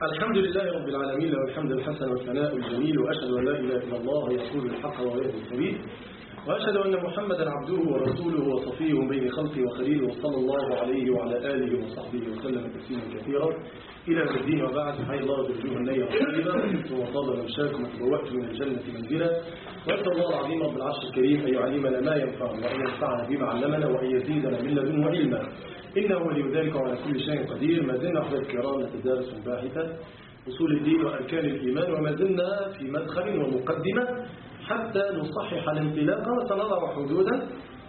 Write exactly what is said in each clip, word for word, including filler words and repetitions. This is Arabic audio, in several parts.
الحمد لله رب العالمين، له الحمد الحسن والثناء الجميل، وأشهد أن لا إله إلا الله يقول الحق ويهدي السبيل، وأشهد أن محمدا عبده ورسوله وصفيه من بين خلقه وخليله، وصلى الله عليه وعلى آله وصحبه وسلم تسليما كثيرا إلى الدين. وبعد، حي الله بالوجوه النية الطيبة، وكنتم وطاب ممشاكم وتبوأتم من الجنة منزلا. وأسأل الله العظيم رب العرش الكريم أن يعلمنا ما ينفعنا، وأن ينفعنا بما علمنا، وأن يزيدنا من لدنه علما، إنه ولي ذلك وعلى كل شيء قدير. ما زلنا أحباب الكرام نتدارس باحثة أصول الدين وأركان الإيمان، وما زلنا في مدخل ومقدمة حتى نصحح الانطلاق، وسنضع حدودا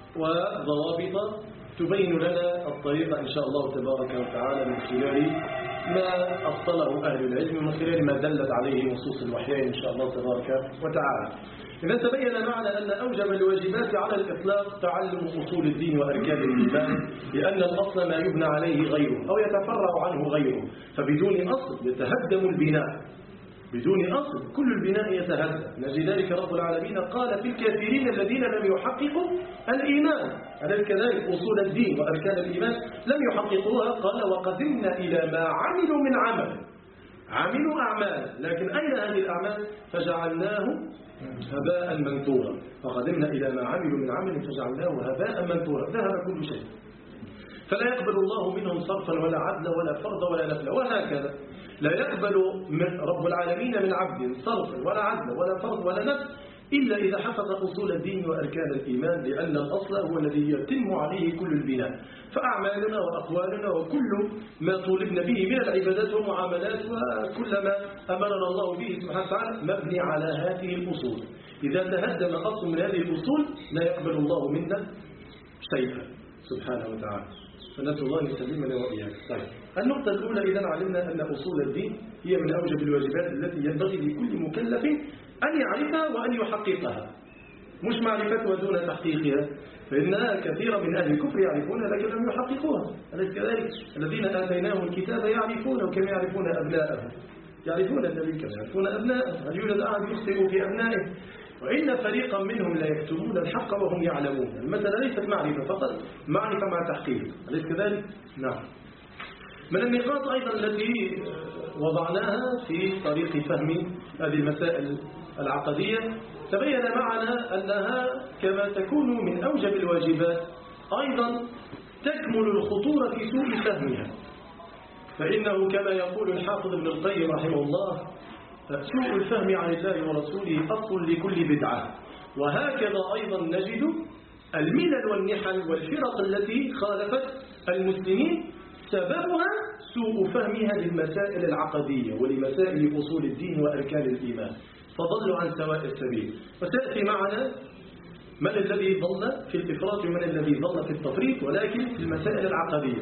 وضوابط تبين لنا الطريق إن شاء الله تبارك وتعالى من خلال ما أصله أهل العلم، ومن خلال ما دلت عليه نصوص الوحيين إن شاء الله تبارك وتعالى. إذا تبين معنا أن أوجب الواجبات على الإطلاق تعلم أصول الدين وأركان الإيمان، لأن الأصل ما يبنى عليه غيره أو يتفرع عنه غيره، فبدون أصل يتهدم البناء، بدون أصل كل البناء يتهدم. لذلك رب العالمين قال في الكافرين الذين لم يحققوا الإيمان، أليس كذلك؟ أصول الدين وأركان الإيمان لم يحققوها، قال وقدمنا إلى ما عملوا من عمل، عملوا أعمال، لكن أين هذه الأعمال؟ فجعلناه هباء منثورا، فقدمنا إلى ما عملوا من عمل فجعلناه هباء منثورا، ذهب كل شيء، فلا يقبل الله منهم صرفا ولا عدلا ولا فرضا ولا نفلا. وهكذا لا يقبل من رب العالمين من عبد صرفا ولا عدلا ولا فرض ولا نفل إلا إذا حفظ أصول الدين وأركان الإيمان، لأن الأصل هو الذي يتم عليه كل البناء. فأعمالنا وأقوالنا وكل ما طولبنا به من العبادات والمعاملات وكل ما أمرنا الله به سبحانه وتعالى مبني على هذه الأصول. إذا تهدم أصل من هذه الأصول لا يقبل الله منا شيئا سبحانه وتعالى، فنسأل الله أن يسلمنا وإياك. طيب، النقطة الأولى، إذا علمنا أن أصول الدين هي من أوجب الواجبات التي ينبغي لكل مكلف أن يعرفها وأن يحققها، مش معرفتها دون تحقيقها، فإنها كثيرا من أهل الكفر يعرفونها لكن لم يحققوها، أليس كذلك؟ الذين آتيناهم الكتاب يعرفونه كما يعرفون أبناءهم، يعرفون النبي كما يعرفون أبناءهم، هل يوجد أحد يخطئ في أبنائه؟ وإن فريقا منهم لا يكتمون الحق وهم يعلمون. المسألة ليست معرفة فقط، معرفة مع تحقيق، أليس كذلك؟ نعم. من النقاط أيضا التي وضعناها في طريق فهم هذه المسائل العقدية، تبين معنا أنها كما تكون من أوجب الواجبات أيضا تكمل الخطورة في سوء فهمها، فإنه كما يقول الحافظ ابن القيم رحمه الله: سوء الفهم عن الله ورسوله أصل لكل بدعة. وهكذا أيضا نجد الملل والنحل والفرق التي خالفت المسلمين سببها سوء فهمها للمسائل العقدية ولمسائل أصول الدين وأركان الإيمان، فضلوا عن سواء السبيل. وسيأتي معنا من الذي ضل في الإفراط ومن الذي ضل في التفريط، ولكن في المسائل العقدية.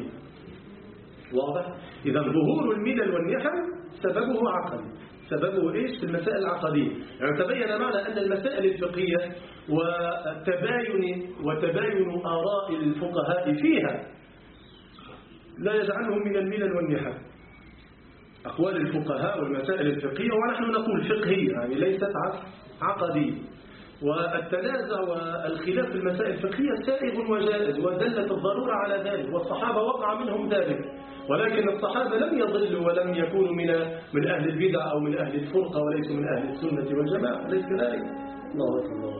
واضح؟ إذا ظهور الملل والنحل سببه عقدي، سببه إيش؟ في المسائل العقدية. يعني تبين معنا أن المسائل الفقهية وتباين وتباين آراء الفقهاء فيها لا يجعلهم من الملل والنحل. أقوال الفقهاء والمسائل الفقهية، ونحن نقول فقهية يعني ليست عقدية، والتنازع والخلاف في المسائل الفقهية سائغ وجائز، ودلت الضرورة على ذلك، والصحابة وقع منهم ذلك، ولكن الصحابة لم يضلوا ولم يكونوا من من أهل البدع أو من أهل الفرقة، وليسوا من أهل السنة والجماعة، ليس كذلك. الله أكبر.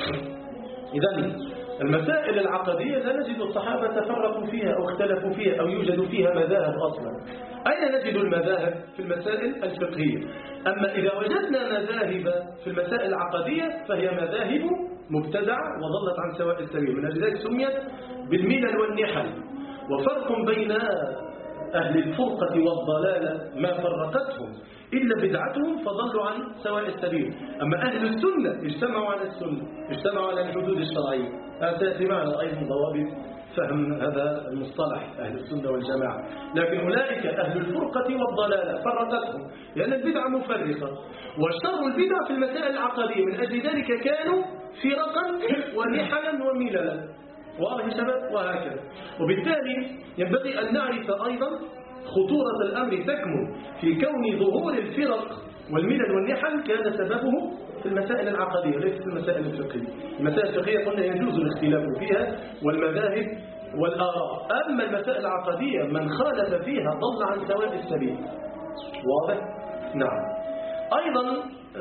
إذن المسائل العقدية لا نجد الصحابة تفرقوا فيها أو اختلفوا فيها أو يوجد فيها مذاهب أصلا. أين نجد المذاهب؟ في المسائل الفقهية. أما إذا وجدنا مذاهب في المسائل العقدية فهي مذاهب مبتدعة وضلت عن سواء السبيل، من ذلك سميت بالملل والنحل. وفرق بين أهل الفرقة والضلالة ما فرقتهم إلا بدعتهم فضلوا عن سواء السبيل. أما أهل السنة اجتمعوا على السنة، اجتمعوا على الحدود الشرعية. هذا معنا أيضا ضوابط فهم هذا المصطلح أهل السنة والجماعة. لكن أولئك أهل الفرقة والضلالة فرقتهم، لأن البدعة مفرقة، وشر البدع في المسائل العقدية، من أجل ذلك كانوا فرقا ونحلا ومللا. واضح يا شباب؟ وهكذا. وبالتالي ينبغي أن نعرف أيضا خطورة الأمر تكمن في كون ظهور الفرق والملل والنحل كان سببه في المسائل العقدية ليس في المسائل الفقهية. المسائل الفقهية قلنا يجوز الاختلاف فيها والمذاهب والآراء، أما المسائل العقدية من خالف فيها ضل عن سواء السبيل. واضح؟ نعم. أيضا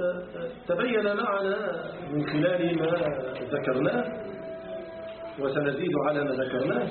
تبين معنا من خلال ما ذكرناه وسنزيد على ما ذكرناه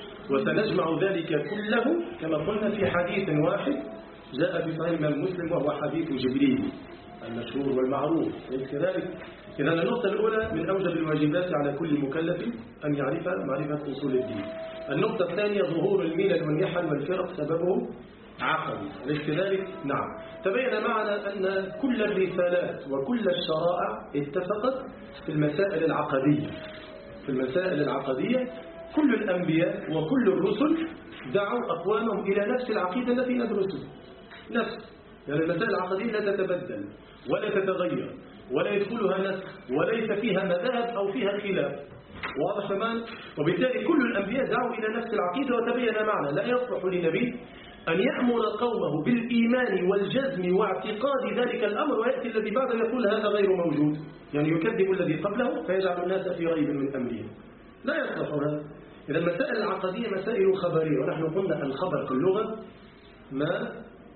وسنجمع ذلك كله كما قلنا في حديث واحد جاء في صحيح الإمام مسلم وهو حديث جبريل المشهور والمعروف. كذلك إذا النقطة الأولى من أوجب الواجبات على كل مكلف أن يعرف معرفة أصول الدين. النقطة الثانية ظهور الملل والنحل والفرق سببه عقدي. كذلك نعم تبين معنا أن كل الرسالات وكل الشرائع اتفقت في المسائل العقدية. في المسائل العقدية كل الأنبياء وكل الرسل دعوا أقوامهم إلى نفس العقيدة التي ندرسها. نفس يعني المسائل العقدية لا تتبدل ولا تتغير ولا يدخلها نسخ وليس فيها مذاهب أو فيها خلاف. واضح تمام؟ وبالتالي كل الأنبياء دعوا إلى نفس العقيدة. وتبين معنا لا يصلح لنبي أن يأمر قومه بالإيمان والجزم واعتقاد ذلك الأمر ويأتي الذي بعده يقول هذا غير موجود، يعني يكذب الذي قبله فيجعل الناس في ريب من أمره. لا يصلح هذا. إذا المسائل العقدية مسائل خبرية، ونحن قلنا الخبر في اللغة ما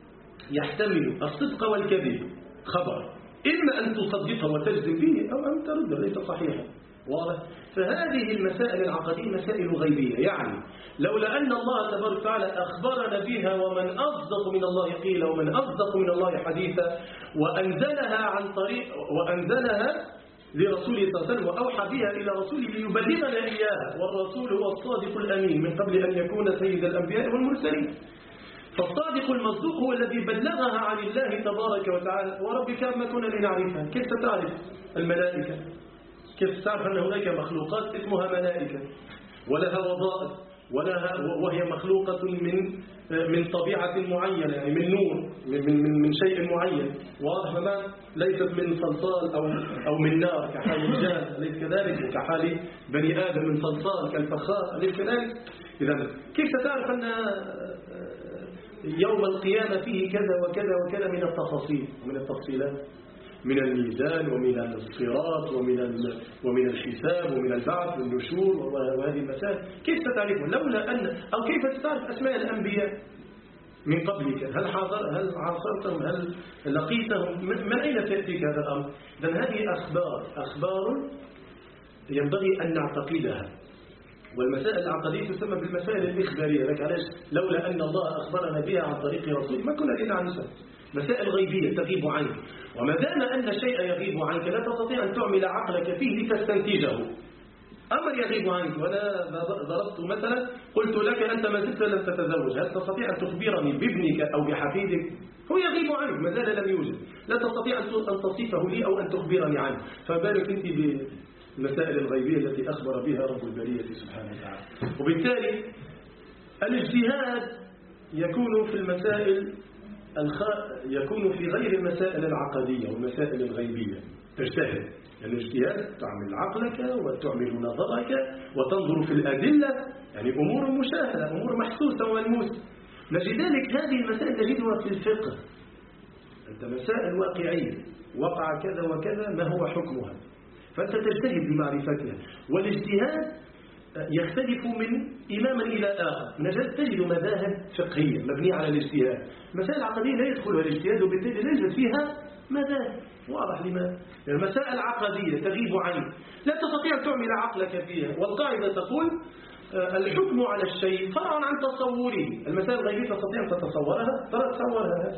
يحتمل الصدق والكذب. خبر إما أن تصدقه وتجزم به أو أن ترده ليس صحيحا. واضح؟ فهذه المسائل العقدية مسائل غيبية، يعني لولا أن الله تبارك وتعالى أخبرنا بها ومن أصدق من الله قيلا ومن أصدق من الله حديثا وأنزلها عن طريق وأنزلها لرسوله صلى الله عليه وسلم وأوحى بها إلى رسوله ليبلغنا إياها، والرسول هو الصادق الأمين من قبل أن يكون سيد الأنبياء والمرسلين. فالصادق المصدوق هو الذي بلغها عن الله تبارك وتعالى. وربك ما كنا لنعرفها. كيف ستعرف الملائكة؟ كيف تعرف أن هناك مخلوقات اسمها ملائكة ولها وظائف ولها وهي مخلوقة من من طبيعة معينة، يعني من نور من من من شيء معين. واضح ما ليست من صلصال أو أو من نار كحال الجان، أليس كذلك؟ وكحال بني آدم من صلصال كالفخار، أليس كذلك؟ إذا كيف ستعرف أن يوم القيامة فيه كذا وكذا وكذا من التفاصيل ومن التفصيلات، من الميزان ومن الصراط ومن ومن الحساب ومن البعث والنشور وهذه المسائل كيف ستعرفها؟ لولا أن أو كيف ستعرف أسماء الأنبياء من قبلك؟ هل حاضر هل عاصرتهم؟ هل لقيتهم؟ من أين تأتيك هذا الأمر؟ إذن هذه أخبار أخبار ينبغي أن نعتقدها. والمسائل العقدية تسمى بالمسائل الإخبارية. لك علاش؟ لولا أن الله أخبرنا بها عن طريق رسول ما كنا لنا عنها. مسائل غيبية تغيب عنك، وما دام أن الشيء يغيب عنك لا تستطيع أن تعمل عقلك فيه لتستنتجه. أمر يغيب عنك، وأنا ضربت مثلا قلت لك أنت ما زلت لم تتزوج، هل تستطيع أن تخبرني بابنك أو بحفيدك؟ هو يغيب عنك، ما زال لم يوجد، لا تستطيع أن تصفه لي أو أن تخبرني عنه، فبالك أنت بالمسائل الغيبية التي أخبر بها رب البرية سبحانه وتعالى. وبالتالي الاجتهاد يكون في المسائل الخ... يكون في غير المسائل العقدية والمسائل الغيبية. تجتهد يعني الاجتهاد تعمل عقلك وتعمل نظرك وتنظر في الأدلة، يعني أمور مشاهدة أمور محسوسة وملموسة. لذلك هذه المسائل تجدها في الفقه. أنت مسائل واقعية وقع كذا وكذا ما هو حكمها، فأنت تجتهد بمعرفتها. والاجتهاد يختلف من إمام إلى آخر. نجد تجد مذاهب فقهية مبنية على الاجتهاد. مسائل العقدية لا يدخلها الاجتهاد وبالتالي لا يوجد فيها مذاهب. واضح لماذا؟ المسائل العقدية تغيب عنك، لا تستطيع أن تعمل عقلك فيها. والقاعدة تقول الحكم على الشيء فرع عن تصوره. المسائل الغيبية تستطيع أن تتصورها فلا تتصورها.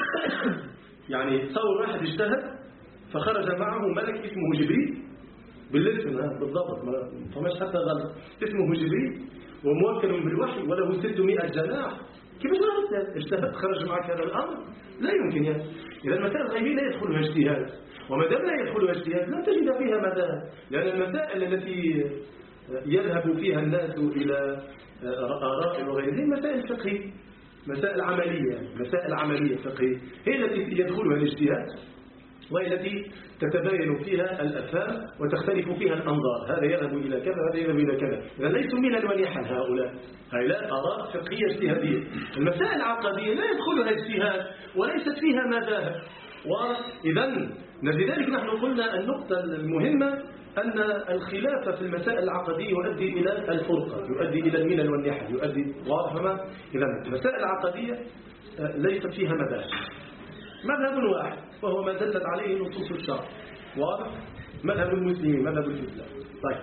يعني تصور واحد اجتهد فخرج معه ملك اسمه جبريل بالاسم بالضبط، ما فماش حتى غلط، اسمه جبريل وموكل بالوحي وله ستمائة جناح. كيف غلط؟ اجتهد خرج معك هذا الأمر؟ لا يمكن. يعني إذا المسائل الغيبية لا يدخلها اجتهاد، وما دام لا يدخلها اجتهاد لن تجد فيها مذاهب، لأن المسائل التي يذهب فيها الناس إلى آراء وغيرها مسائل فقهية، مسائل عملية، يعني مسائل عملية فقهية هي التي يدخلها الاجتهاد، وهي التي تتباين فيها الأفهام وتختلف فيها الأنظار. هذا يذهب إلى كذا وهذا يذهب إلى كذا. إذا ليسوا من ونحن هؤلاء، هؤلاء آراء فقهية اجتهادية. المسائل العقدية لا يدخلها اجتهاد وليست فيها مذاهب. وإذا لذلك نحن قلنا النقطة المهمة أن الخلاف في المسائل العقدية يؤدي إلى الفرقة، يؤدي إلى الملل والنحل، يؤدي واضح ما؟ إذا المسائل العقدية ليست فيها مذاهب، مذهب واحد وهو ما دلت عليه نصوص الشرع، واضح؟ مذهب المسلمين، مذهب الإسلام. طيب،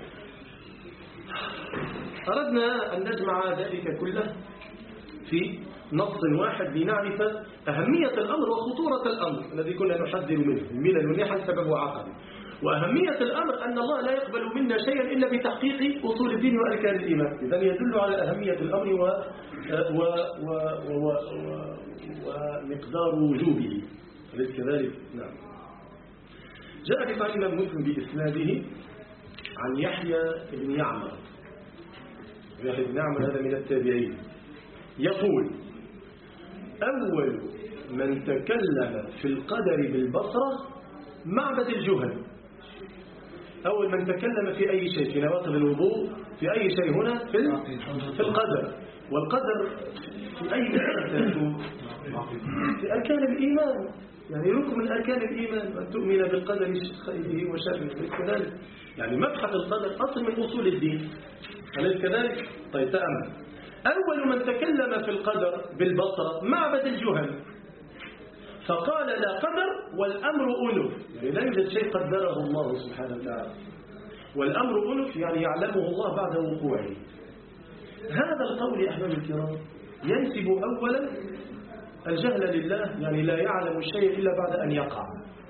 أردنا أن نجمع ذلك كله في نص واحد لنعرف أهمية الأمر وخطورة الأمر الذي كنا نحذر منه، الملل والنحل سببه عقدي، وأهمية الأمر أن الله لا يقبل منا شيئا إلا بتحقيق أصول الدين وأركان الإيمان. إذن يدل على أهمية الأمر و... و... و... و... و... ومقدار وجوبه، أليس كذلك؟ نعم. جاء في صحيح مسلم بإسناده عن يحيى بن يعمر، يحيى بن يعمر هذا من التابعين، يقول: أول من تكلم في القدر بالبصرة معبد الجهني. أول من تكلم في أي شيء، في نواقض الوضوء، في أي شيء هنا في في القدر. والقدر في أي مسألة؟ في أركان الإيمان، يعني ركن من أركان الإيمان، أن تؤمن بالقدر خيره وشره كذلك، يعني مبحث القدر أصل من أصول الدين، أليس كذلك؟ طيب تأمل، أول من تكلم في القدر بالبصرة معبد الجهني، فقال: لا قدر والأمر أنف، يعني لا يوجد شيء قدره الله سبحانه وتعالى، والأمر أنف يعني يعلمه الله بعد وقوعه. هذا القول يا أحباب الكرام ينسب أولا الجهل لله، يعني لا يعلم الشيء إلا بعد أن يقع.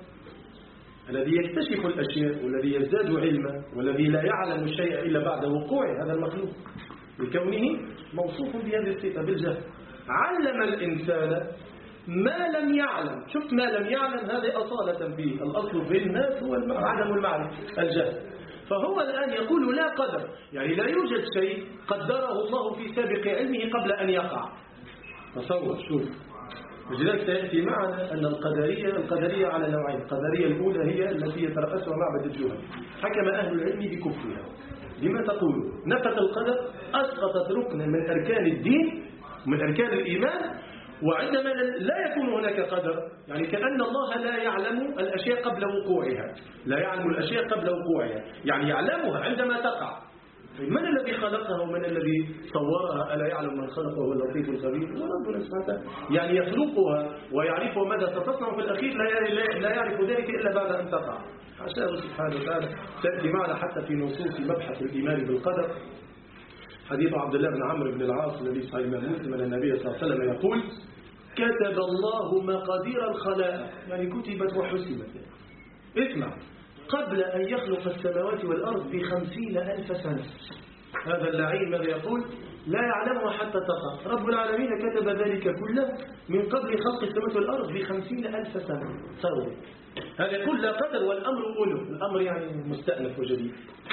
الذي يكتشف الأشياء والذي يزداد علما والذي لا يعلم الشيء إلا بعد وقوعه هذا المخلوق، لكونه موصوف بهذه الصفة بالجهل. علم الإنسان ما لم يعلم، شفت ما لم يعلم هذه أصالة فيه، الأصل في الناس هو عدم المعرفة، الجهل. فهو الآن يقول لا قدر، يعني لا يوجد شيء قدره الله في سابق علمه قبل أن يقع. تصور، شوف، لذلك سيأتي معنا أن القدرية القدرية على نوعين. القدرية الأولى هي التي يترأسها معبد الجهل، حكم أهل العلم بكفرها. لما تقول نفت القدر، أسقطت ركنا من أركان الدين، من أركان الإيمان. وعندما لا يكون هناك قدر، يعني كأن الله لا يعلم الأشياء قبل وقوعها، لا يعلم الأشياء قبل وقوعها، يعني يعلمها عندما تقع. من الذي خلقها ومن الذي صورها؟ ألا يعلم من خلقه هو اللطيف الخبير؟ هو ربنا سبحانه وتعالى، يعني يخلقها ويعرف ماذا ستصنع في الأخير، لا يعرف ذلك إلا بعد أن تقع. حاشاه سبحانه وتعالى. تأتي معنا حتى في نصوص مبحث الإيمان بالقدر حديث عبد الله بن عمرو بن العاص الذي في صحيح مسلم أن النبي صلى الله عليه وسلم يقول: كتب الله مقادير الخلائق، يعني كتبت وحسبت. اسمع، قبل أن يخلق السماوات والأرض بخمسين ألف سنة. هذا اللعين ماذا يقول؟ لا يعلمها حتى تقع. رب العالمين كتب ذلك كله من قبل خلق السماوات والأرض بخمسين ألف سنة. تصور، هذا يقول لا قدر والأمر أنف، الأمر يعني مستأنف وجديد.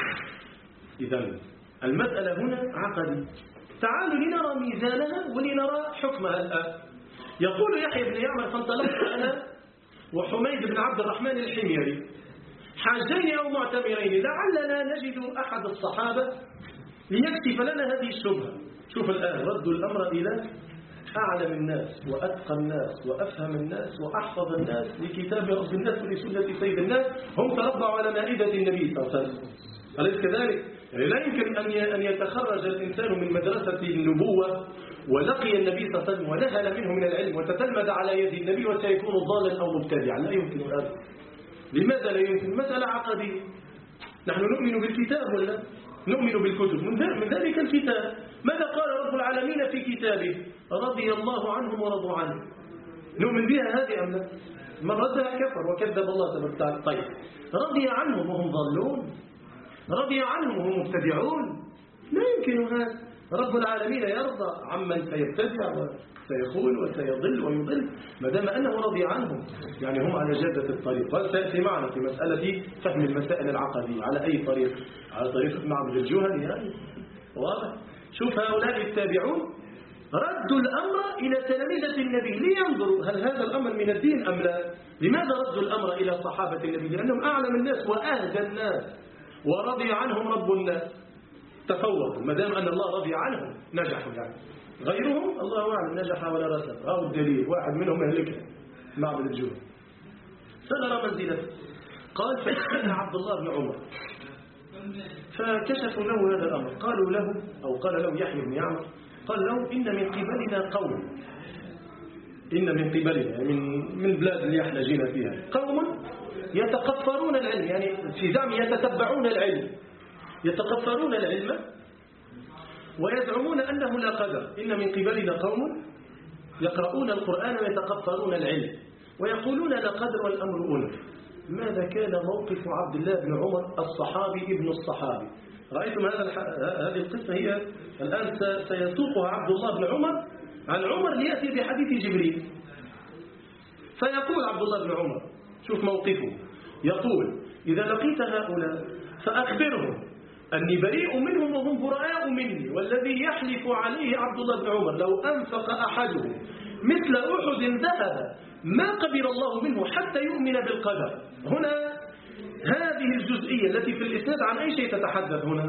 إذن المسألة هنا عقدي. تعالوا لنرى ميزانها ولنرى حكمها الآن. يقول يحيى بن يعمر: فانطلقت أنا وحميد بن عبد الرحمن الحميري حاجين أو معتمرين لعلنا نجد أحد الصحابة ليكشف لنا هذه الشبهة. شوف الآن ردوا الأمر إلى أعلم الناس وأتقى الناس وأفهم الناس وأحفظ الناس لكتاب رب الناس ولسنة سيد الناس، هم تربعوا على مائدة النبي صلى الله عليه وسلم، أليس كذلك؟ يعني لا يمكن أن يتخرج الإنسان من مدرسة النبوة ولقي النبي صلى الله عليه وسلم ونهل منه من العلم وتتلمذ على يد النبي وسيكون ضالا أو مبتدعا، لا يمكن هذا. لماذا لا يمكن؟ مسألة عقدية. نحن نؤمن بالكتاب ولا نؤمن بالكتب؟ من ذلك الكتاب ماذا قال رب العالمين في كتابه؟ رضي الله عنهم ورضوا عنه. نؤمن بها هذه أم لا؟ من ردها كفر وكذب الله تبارك وتعالى. طيب، رضي عنهم وهم ضالون؟ رضي عنهم وهم مبتدعون؟ لا يمكن هذا. رب العالمين يرضى عمن سيبتدع وسيخون وسيضل ويضل ما دام أنه رضي عنهم، يعني هم على جادة الطريق. وسيأتي معنا في مسألة فهم المسائل العقدية على أي طريق، على طريق معبد الجهني يعني. واضح؟ شوف هؤلاء التابعون ردوا الأمر إلى تلاميذة النبي لينظروا هل هذا الأمر من الدين أم لا. لماذا ردوا الأمر إلى صحابة النبي؟ لأنهم أعلم الناس وأهدى الناس ورضي عنهم رب الناس. تفوقوا، ما دام أن الله رضي عنهم نجحوا، يعني غيرهم الله أعلم نجح ولا رسل. هذا الدليل، واحد منهم مهلكه معبد الجهني، سنرى منزلته. قال فإن عبد الله بن عمر، فكشفوا له هذا الأمر. قالوا له أو قال له يحيى بن يعمر قال له إن من قبلنا قوم، إن من قبلنا من من بلاد اللي احنا جينا فيها قوم يتقفرون العلم، يعني في زعم يتتبعون العلم، يتقفرون العلم ويزعمون أنه لا قدر. إن من قبلنا قوم يقرؤون القرآن ويتقفرون العلم ويقولون لا قدر والأمر أنف. ماذا كان موقف عبد الله بن عمر الصحابي ابن الصحابي؟ رأيتم هذا هذه القصة هي الآن سيسوقها عبد الله بن عمر عن عمر ليأتي بحديث جبريل. فيقول عبد الله بن عمر، شوف موقفه، يقول إذا لقيت هؤلاء فأخبرهم أني بريء منهم وهم براء مني، والذي يحلف عليه عبد الله بن عمر لو أنفق أحدهم مثل أحد ذهب ما قبل الله منه حتى يؤمن بالقدر. هنا هذه الجزئية التي في الإسناد عن أي شيء تتحدث هنا؟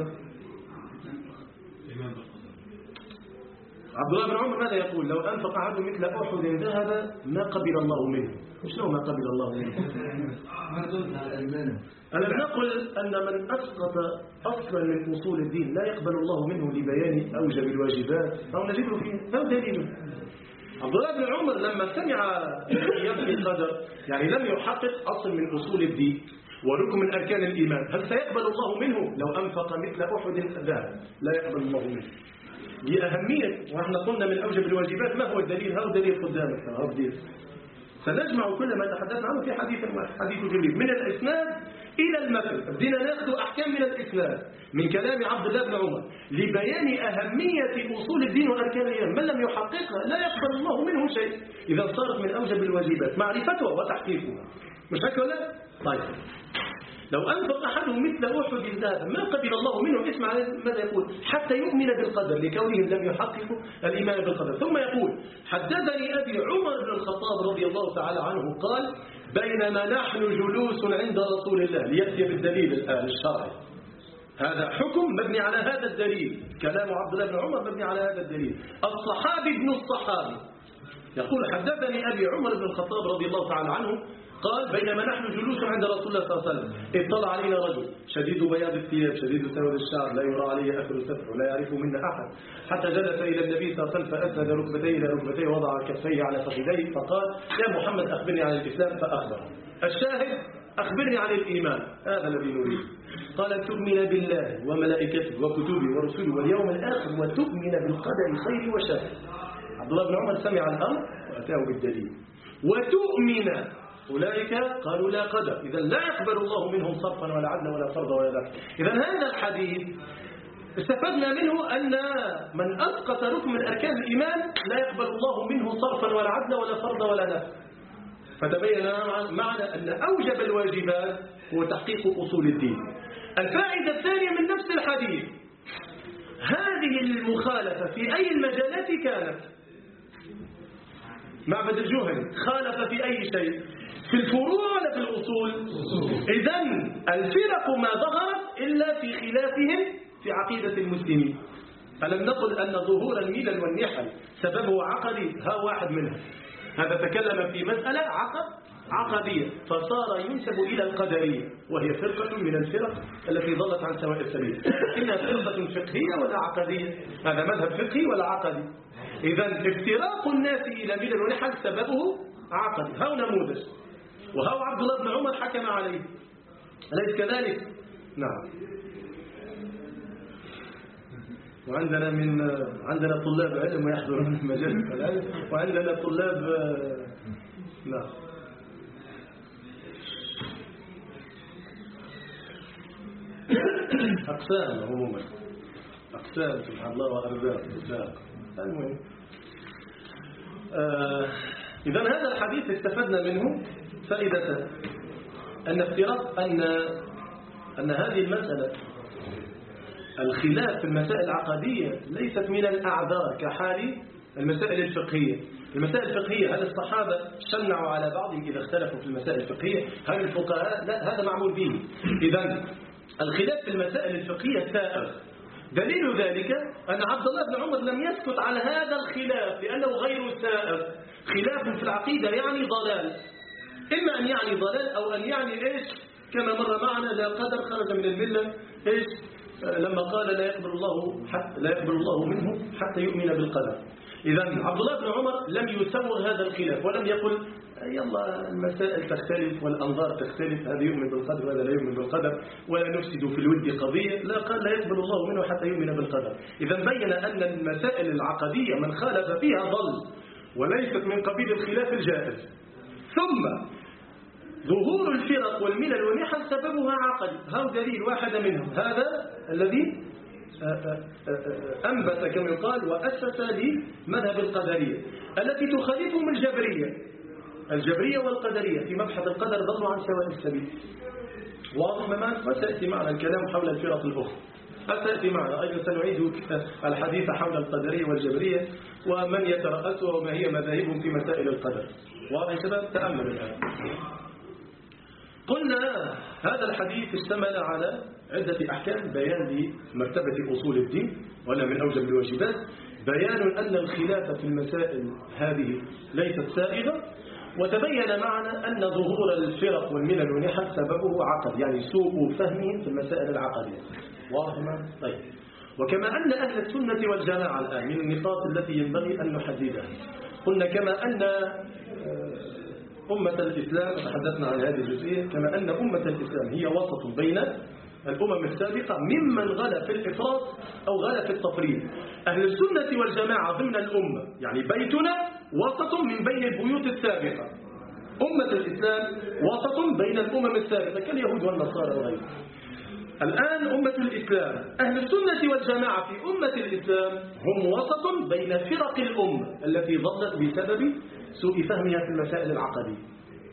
عبد الله بن عمر ماذا يقول؟ لو أنفق أحدهم مثل أحد ذهب ما قبل الله منه. مش لو ما قبل الله منه. ألم نقل أن من أسقط أصلا من أصول الدين لا يقبل الله منه لبيان أوجب الواجبات أو نجده فيه أو دليله. عبد الله بن عمر لما سمع يبني القدر يعني لم يحقق أصل من أصول الدين وركن من أركان الإيمان، هل سيقبل الله منه لو أنفق مثل أحد ذهب؟ لا يقبل الله منه. بأهمية، وإحنا قلنا من أوجب الواجبات ما هو الدليل؟ هذا الدليل قدامك، هذا الدليل. سنجمع كل ما تحدثنا عنه في حديث حديث جبريل من الإسناد إلى المتن. بدنا ناخذ أحكام من الإسناد من كلام عبد الله بن عمر لبيان أهمية أصول الدين وأركان الإيمان. من لم يحققها لا يقبل الله منه شيء. إذا صارت من أوجب الواجبات معرفتها وتحقيقها، مش هيك ولا؟ طيب لو أنفق أحدهم مثل أحد ذهب ما قبل الله منه. اسمع ماذا يقول؟ حتى يؤمن بالقدر لكونهم لم يحققوا الإيمان بالقدر. ثم يقول حدثني أبي عمر بن الخطاب رضي الله تعالى عنه قال بينما نحن جلوس عند رسول الله، ليأتي بالدليل الآن الشرعي. هذا حكم مبني على هذا الدليل، كلام عبد الله بن عمر مبني على هذا الدليل. الصحابي ابن الصحابي يقول حدثني أبي عمر بن الخطاب رضي الله تعالى عنه قال بينما نحن جلوس عند رسول الله صلى الله عليه وسلم اطلع علينا رجل شديد بياض الثياب شديد سواد الشعر لا يرى عليه أثر السفح ولا يعرف منا أحد، حتى جلس إلى النبي صلى الله عليه وسلم فأسند ركبتيه إلى ركبتيه ووضع كفيه على فخذيه فقال يا محمد أخبرني عن الإسلام فأخبره. الشاهد أخبرني عن الإيمان، هذا الذي نريد. قال تؤمن بالله وملائكته وكتبه ورسله واليوم الآخر وتؤمن بالقدر خير وشر. عبد الله بن عمر سمع الأمر وأتاه بالدليل. وتؤمن أولئك قالوا لا قدر، إذا لا يقبل الله منهم صرفا ولا عدلا ولا فرضا ولا ذكر. إذا هذا الحديث استفدنا منه أن من أسقط ركن من أركان الإيمان لا يقبل الله منه صرفا ولا عدلا ولا فرضا ولا ذكر. فتبين معنى أن أوجب الواجبات هو تحقيق أصول الدين. الفائدة الثانية من نفس الحديث هذه المخالفة في أي المجالات كانت؟ معبد الجهني خالف في أي شيء؟ في الفروع ولا في الأصول؟ إذن الفرق ما ظهرت إلا في خلافهم في عقيدة المسلمين. ألم نقل أن ظهور الملل والنحل سببه عقدي؟ ها واحد منها، هذا تكلم في مسألة عقد عقدية فصار ينسب إلى القدرية، وهي فرقة من الفرق التي ضلت عن سواء السبيل. إنها فرقة فقهية ولا عقدية؟ هذا مذهب فقهي ولا عقدي؟ إذن افتراق الناس إلى ملل ونحل سببه عقدي. هاو نموذج، وهو عبد الله بن عمر حكم عليه، أليس كذلك؟ نعم. وعندنا من عندنا طلاب علم ويحضرون مجالس العلم، وعندنا طلاب نعم. أقسام عموما، أقسام سبحان الله وأرزاق أرزاق. المهم آه إذا هذا الحديث استفدنا منه فائدة أن افتراض أن أن هذه المسألة الخلاف في المسائل العقدية ليست من الأعذار كحال المسائل الفقهية. المسائل الفقهية هل الصحابة شنعوا على بعضهم إذا اختلفوا في المسائل الفقهية؟ هل الفقهاء؟ لا، هذا معمول به. إذن الخلاف في المسائل الفقهية سائغ. دليل ذلك أن عبد الله بن عمر لم يسكت على هذا الخلاف لأنه غير سائغ. خلاف في العقيدة يعني ضلال، إما أن يعني ضلال أو أن يعني إيش كما مر معنا لا قدر خرج من الملة إيش لما قال لا يقبل الله حتى لا يقبل الله منه حتى يؤمن بالقدر. إذا عبد الله بن عمر لم يسوغ هذا الخلاف ولم يقل يلا المسائل تختلف والأنظار تختلف، هذا يؤمن بالقدر وهذا لا يؤمن بالقدر ولا نفسد في الود قضية. لا، قال لا يقبل الله منه حتى يؤمن بالقدر. إذا بين أن المسائل العقدية من خالف فيها ضل وليست من قبيل الخلاف الجائز. ثم ظهور الفرق والملل والنحل سببها عقدي. هذا دليل واحد منهم، هذا الذي أنبت كما يقال وأسس لمذهب القدرية التي تخالفهم الجبرية. الجبرية والقدرية في مبحث القدر ضلوا عن سواء السبيل. واضح معنا؟ وسيأتي معنا الكلام حول الفرق الأخرى. سيأتي معنا أيضا سنعيد الحديث حول القدرية والجبرية ومن يترأسها وما هي مذاهبهم في مسائل القدر. واضح شباب؟ تأمل الآن. قلنا هذا الحديث اشتمل على عدة أحكام: بيان لمرتبة أصول الدين ولا من أوجب الواجبات، بيان أن الخلاف في المسائل هذه ليست سائغة، وتبين معنا أن ظهور الفرق والملل والنحل سببه عقد، يعني سوء فهمهم في المسائل العقدية. واضح معنا؟ طيب. وكما أن أهل السنة والجماعة الآن من النقاط التي ينبغي أن نحددها، قلنا كما أن أمة الإسلام، تحدثنا عن هذه الجزئية، كما أن أمة الإسلام هي وسط بين الأمم السابقة ممن غلا في الإفراط أو غلا في التفريط. أهل السنة والجماعة ضمن الأمة، يعني بيتنا وسط من بين البيوت السابقة. أمة الإسلام وسط بين الأمم السابقة كاليهود والنصارى وغيرهم. الآن أمة الإسلام، أهل السنة والجماعة في أمة الإسلام هم وسط بين فرق الأمة التي ضلت بسبب سوء فهمها في المسائل العقدية،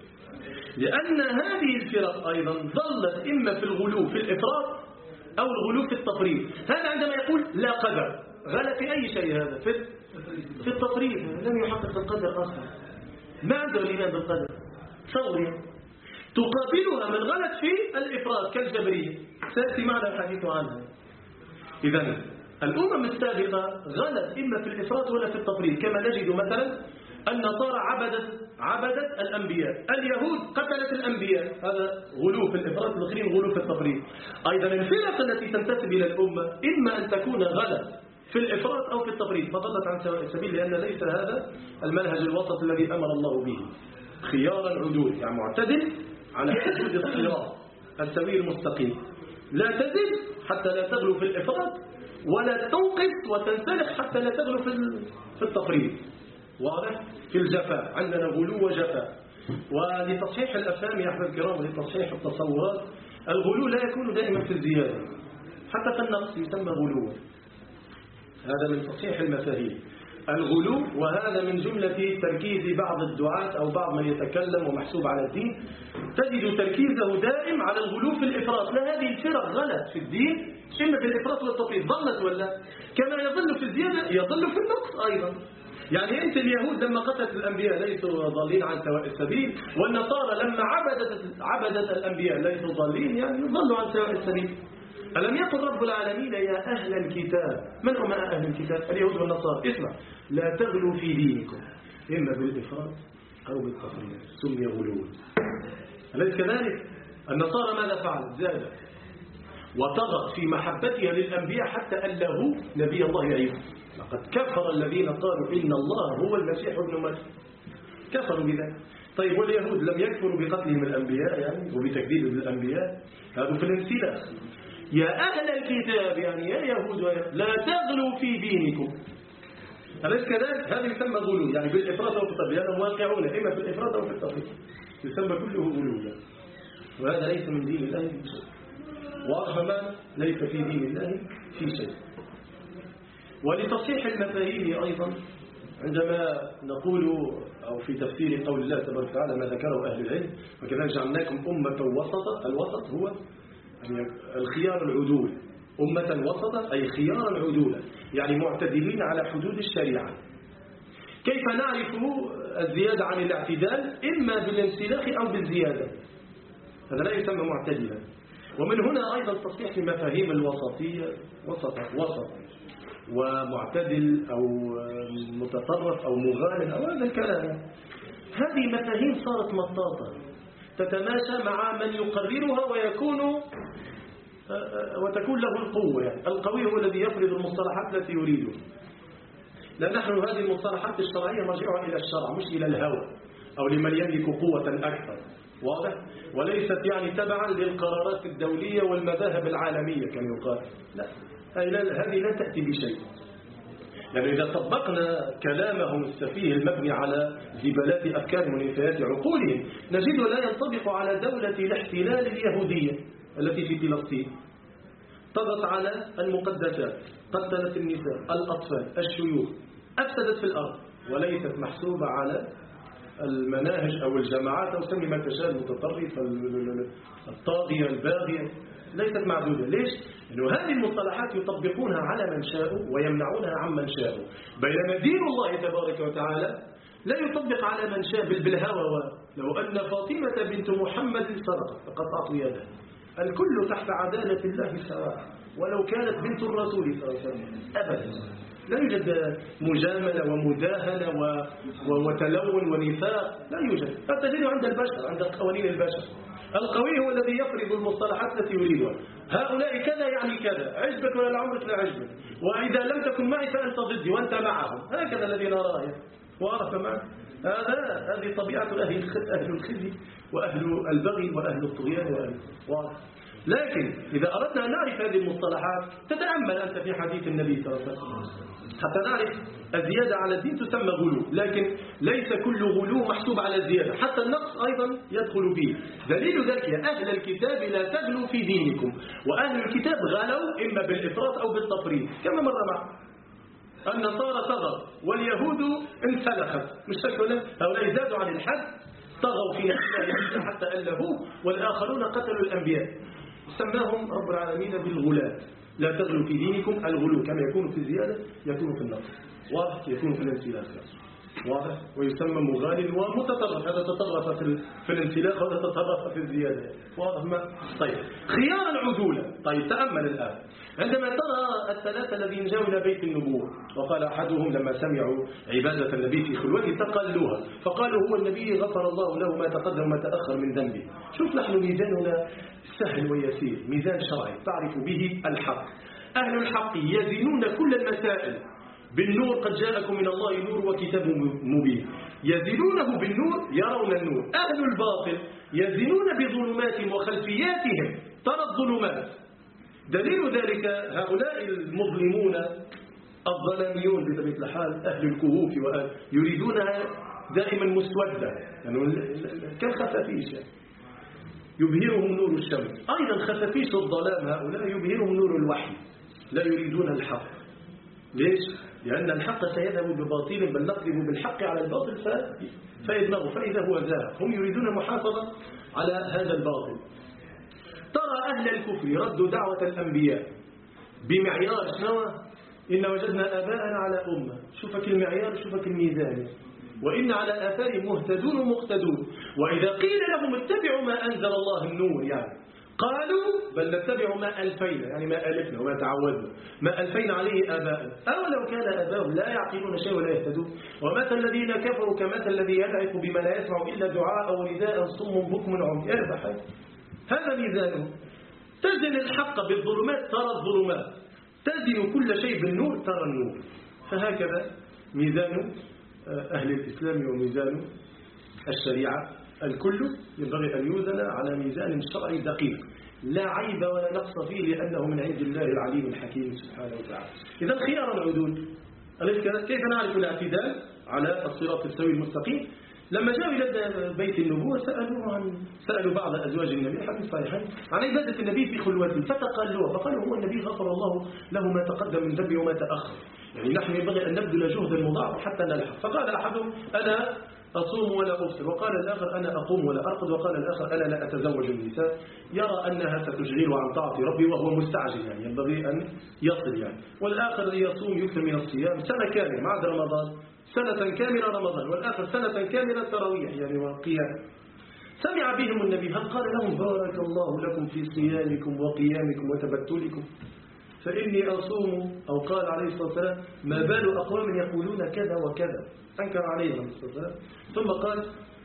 لأن هذه الفرق أيضا ضلت إما في الغلو في الإفراط أو الغلو في التفريط. هذا عندما يقول لا قدر غلا في أي شيء، هذا في في التفريط، لم يحقق القدر أصلا، ما عنده الإيمان بالقدر. تصوري تقابلها من غلت في الإفراط كالجبرية، سيأتي معنا الحديث عنها. إذن الأمم السابقة غلت إما في الإفراط ولا في التفريط، كما نجد مثلا النصارى عبدت عبدت الأنبياء، اليهود قتلت الأنبياء، هذا غلو في الإفراط، الآخرين غلو في التفريط. أيضا الفرق التي تنتسب إلى الأمة إما أن تكون غلت في الإفراط أو في التفريط فضلت عن سواء السبيل، لأن ليس هذا المنهج الوسط الذي أمر الله به. خيار العدول، يعني معتدل على حدود الصراط السوي المستقيم، لا تزد حتى لا تغلو في الإفراط ولا تنقص وتنسلخ حتى لا تغلو في التفريط. واضح؟ في الجفاء عندنا غلو وجفاء. ولتصحيح الأفهام يا أحباب الكرام ولتصحيح التصورات، الغلو لا يكون دائما في الزيادة، حتى في النقص يسمى غلوا. هذا من تصحيح المفاهيم. الغلو، وهذا من جملة تركيز بعض الدعاة أو بعض من يتكلم ومحسوب على الدين، تجد تركيزه دائم على الغلو في الإفراط. لا، هذه الفرق غلت في الدين إما في الإفراط والتفريط، ضلت ولا كما يضل في الزيادة يضل في النقص أيضا. يعني أنت اليهود لما قتلت الأنبياء ليسوا ضالين عن سواء السبيل، والنصارى لما عبدت عبدت الأنبياء ليسوا ضالين، يعني ضلوا عن سواء السبيل. ألم يقل رب العالمين يا أهل الكتاب؟ من هم أهل الكتاب؟ اليهود والنصارى. اسمع، لا تغلوا في دينكم إما بالإفراط أو بالتفريط، سمي غلوا. أليس كذلك؟ النصارى ماذا فعلت؟ زادت وطغت في محبتها للأنبياء حتى ألهوا نبي الله عيسى. لقد كفر الذين قالوا إن الله هو المسيح ابن مريم، كفروا بذلك. طيب واليهود لم يكفروا بقتلهم الأنبياء يعني وبتكذيبهم الأنبياء؟ هذا في الانسلاخ. يا أهل الكتاب، يعني يا يهود لا تغلوا في دينكم. أليس كذلك؟ هذا يسمى غلو، يعني بالإفراط أو بالتفريط، لأنهم واقعون إما في الإفراط أو في التفريط، يسمى كله غلو. وهذا ليس من دين الله في شيء. واضح ما ليس في دين الله في شيء. ولتصحيح المفاهيم أيضا، عندما نقول أو في تفسير قول الله تبارك وتعالى ما ذكره أهل العلم وكذلك جعلناكم أمة وسطا، الوسط هو الخيار العدول، أمة وسطا أي خيار العدول، يعني معتدلين على حدود الشريعة. كيف نعرف الزيادة عن الاعتدال؟ إما بالانسلاخ أو بالزيادة، هذا لا يسمى معتدلا. ومن هنا أيضا تصحيح المفاهيم الوسطية، وسط وسط ومعتدل أو متطرف أو مغالب أو هذا الكلام. هذه مفاهيم صارت مطاطة تتماشى مع من يقررها ويكون وتكون له القوة. يعني القوي هو الذي يفرض المصطلحات التي يريدها. لا نحن هذه المصطلحات الشرعية مرجعها إلى الشرع مش إلى الهوى أو لمن يملك قوة أكثر. واضح؟ وليست يعني تبعا للقرارات الدولية والمذاهب العالمية كما يقال. لا، هذه لا تأتي بشيء. يعني إذا طبقنا كلامهم السفيه المبني على زبالات أفكارهم ونفايات عقولهم نجد لا ينطبق على دولة الاحتلال اليهودية التي في فلسطين. طغت على المقدسات، قتلت النساء، الأطفال، الشيوخ، أفسدت في الأرض، وليست محسوبة على المناهج أو الجماعات أو سمي ما تشاء المتطرف الطاغية الباغية، ليست معدودة. ليش؟ لأنه هذه المصطلحات يطبقونها على من شاءوا ويمنعونها عمن شاءوا، بينما دين الله تبارك وتعالى لا يطبق على من شاء بالهوى. لو أن فاطمة بنت محمد سرقت فقطعت يدها، الكل تحت عدالة الله سواء، ولو كانت بنت الرسول صلى الله عليه وسلم أبدا. لا يوجد مجاملة ومداهنة وتلون ونفاق، لا يوجد. التدين عند البشر، عند قوانين البشر. القوي هو الذي يفرض المصطلحات التي يريدها. هؤلاء كذا يعني كذا، عجبك ولا لعمرك لا عجبك، وإذا لم تكن معي فأنت ضدي وأنت معهم. هكذا الذي نراه. وعرف معه هذا هذه طبيعة أهل أهل الخزي وأهل البغي وأهل الطغيان وأهل واضح. لكن إذا أردنا أن نعرف هذه المصطلحات تتأمل أنت في حديث النبي صلى الله عليه وسلم حتى نعرف الزيادة على الدين تسمى غلو، لكن ليس كل غلو محسوب على الزيادة، حتى النقص أيضا يدخل فيه. دليل ذلك يا أهل الكتاب لا تغلوا في دينكم، وأهل الكتاب غلوا إما بالإفراط أو بالتفريط كما مر معنا. النصارى طغوا واليهود انسلخت، مش فاكرين هؤلاء زادوا عن الحد، طغوا في نفسهم حتى ألهوه، والآخرون قتلوا الأنبياء. سماهم رب العالمين بالغلاة. لا تغلوا في دينكم، الغلو كما يكون في الزيادة يكون في النقص، واضح، يكون في الانسلاخ، واضح، ويسمى مغال ومتطرف. هذا تطرف في في الانسلاخ وهذا تطرف في الزيادة، واضح ما؟ طيب، خيار العدولة. طيب تأمل الآن، عندما ترى الثلاثة الذين جاءوا إلى بيت النبوة، وقال أحدهم لما سمعوا عبادة النبي في خلوته تقلوها، فقالوا هو النبي غفر الله له ما تقدم وما تأخر من ذنبه. شوف نحن ميزاننا سهل ويسير، ميزان شرعي تعرف به الحق. أهل الحق يزنون كل المسائل بالنور، قد جاءكم من الله نور وكتاب مبين. يزنونه بالنور يرون النور. أهل الباطل يزنون بظلمات وخلفياتهم ترى الظلمات. دليل ذلك هؤلاء المظلمون الظلاميون بطبيعة الحال، أهل الكهوف وأهل يريدونها دائما مسودة، يعني كالخفافيش يبهرهم نور الشمس. أيضا خفافيش الظلام هؤلاء يبهرهم نور الوحي، لا يريدون الحق. ليش؟ لأن الحق سيذهب بباطل، بل نقلب بالحق على الباطل فيدمغه فإذا هو زاهق. هم يريدون المحافظة على هذا الباطل. ترى أهل الكفر ردوا دعوة الأنبياء بمعيار شنو؟ إن وجدنا آباءنا على أمة. شوفك المعيار، شوفك الميزان. وإن على آثارهم مهتدون ومقتدون. وإذا قيل لهم اتبعوا ما أنزل الله النور، يعني قالوا بل نتبع ما ألفينا، يعني ما ألفنا وما تعودنا، ما ألفينا عليه آباءنا. أولو كان آباؤهم لا يعقلون شيء ولا يهتدون. ومثل الذين كفروا كمثل الذي يدعك بما لا يسمع إلا دعاء ونداء صم بكم عمي. هذا ميزانه. تزن الحق بالظلمات ترى الظلمات، تزن كل شيء بالنور ترى النور. فهكذا ميزان أهل الإسلام وميزان الشريعة، الكل ينبغي أن يوزن على ميزان شرعي دقيق لا عيب ولا نقص فيه، لأنه من عند الله العليم الحكيم سبحانه وتعالى. إذا خيار العدول. كيف نعرف الاعتدال على الصراط السوي المستقيم؟ لما جاءوا إلى بيت النبوة سألوا عن سألوا بعض أزواج النبي حديث صحيحين عن عبادة النبي في خلوته، فتقلوها فقالوا هو النبي غفر الله له ما تقدم من ذنبه وما تأخر. يعني نحن ينبغي أن نبذل جهدا مضاعفا حتى نلحق. فقال أحدهم أنا أصوم ولا أفطر، وقال الآخر أنا أقوم ولا أرقد، وقال الآخر أنا لا أتزوج النساء، يرى أنها ستشغله عن طاعة ربي وهو مستعجل، يعني ينبغي أن يصل يعني. والآخر يصوم يكثر من الصيام سنة كاملة بعد رمضان، سنة كاملة رمضان، والآخر سنة كاملة تراويح يعني وقيام. سمع بهم النبي، هل قال لهم بارك الله لكم في صيامكم وقيامكم وتبتلكم فإني أصوم، أو قال عليه الصلاة والسلام ما بال أقوام يقولون كذا وكذا، أنكر عليهم الصلاة والسلام. ثم قال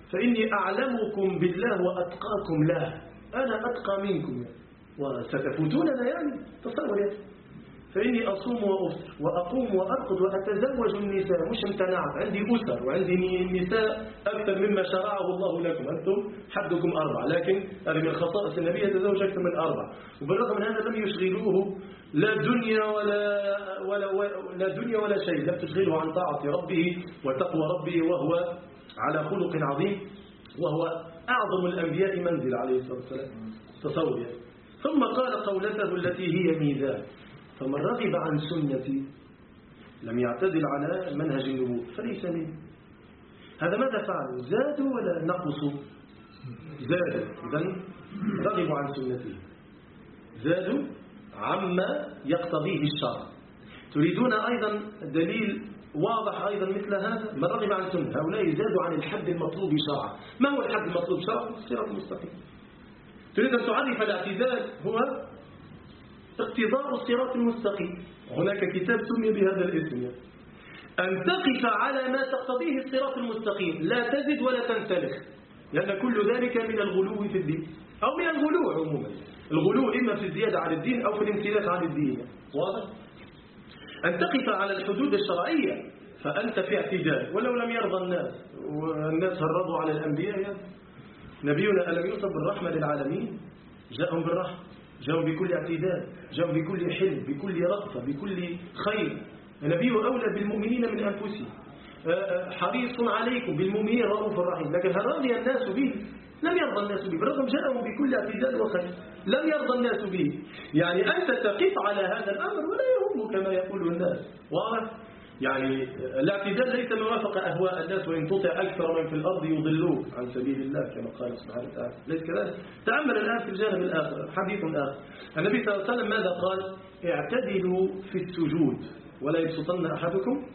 فإني أعلمكم بالله وأتقاكم له، أنا أتقى منكم وستفوتوننا يعني تصور يعني. فإني أصوم وأفطر وأقوم وأرقد وأتزوج النساء، مش امتنعت، عندي أسر وعندي نساء أكثر مما شرعه الله لكم، أنتم حدكم أربع، لكن هذه من خصائص النبي يتزوج أكثر من أربع. وبالرغم من هذا لم يشغلوه لا دنيا ولا, ولا, ولا لا دنيا ولا شيء، لم تشغله عن طاعة ربه وتقوى ربه، وهو على خلق عظيم، وهو أعظم الأنبياء منزل عليه الصلاة والسلام تصور يعني. ثم قال قولته التي هي ميزان: فمن رغب عن سنتي لم يعتدل على منهج النبوة فليس مني. هذا ماذا فعلوا؟ زادوا ولا نقصوا؟ زادوا. إذن رغبوا عن سنتي، زادوا عما يقتضيه الشرع. تريدون أيضا دليل واضح أيضا مثل هذا؟ من رغب عن سنة، هؤلاء زادوا عن الحد المطلوب شرعا. ما هو الحد المطلوب شرعا؟ الصراط المستقيم. تريد أن تعرف الاعتدال هو اقتضاء الصراط المستقيم. هناك كتاب سمي بهذا الاسم يعني. أن تقف على ما تقتضيه الصراط المستقيم، لا تزد ولا تنسلخ، لأن كل ذلك من الغلو في الدين أو من الغلو عموما. الغلو إما في الزيادة عن الدين أو في الانسلاخ عن الدين، واضح؟ أن تقف على الحدود الشرعية فأنت في اعتدال، ولو لم يرضى الناس، والناس هربوا على الأنبياء يعني. نبينا ألم يوصف بالرحمة للعالمين؟ جاءهم بالرحمة، جاءوا بكل اعتدال، جاءوا بكل حلم، بكل رأفة، بكل خير. النبي أولى بالمؤمنين من أنفسهم، حريص عليكم بالمؤمنين رؤوف رحيم. لكن هل رضي الناس به؟ لم يرضى الناس به، بالرغم جاءهم بكل اعتدال وخير، لم يرضى الناس به. يعني أنت تقف على هذا الأمر ولا يهمك ما يقوله الناس، واضح؟ يعني الاعتدال ليس موافقة أهواء الناس، وإن تطع أكثر من في الأرض يضلوك عن سبيل الله كما قال سبحانه وتعالى، ليس كذلك. تأمل الآن في الجانب الآخر، حديث آخر. النبي صلى الله عليه وسلم ماذا قال؟ اعتدلوا في السجود ولا يبسطن أحدكم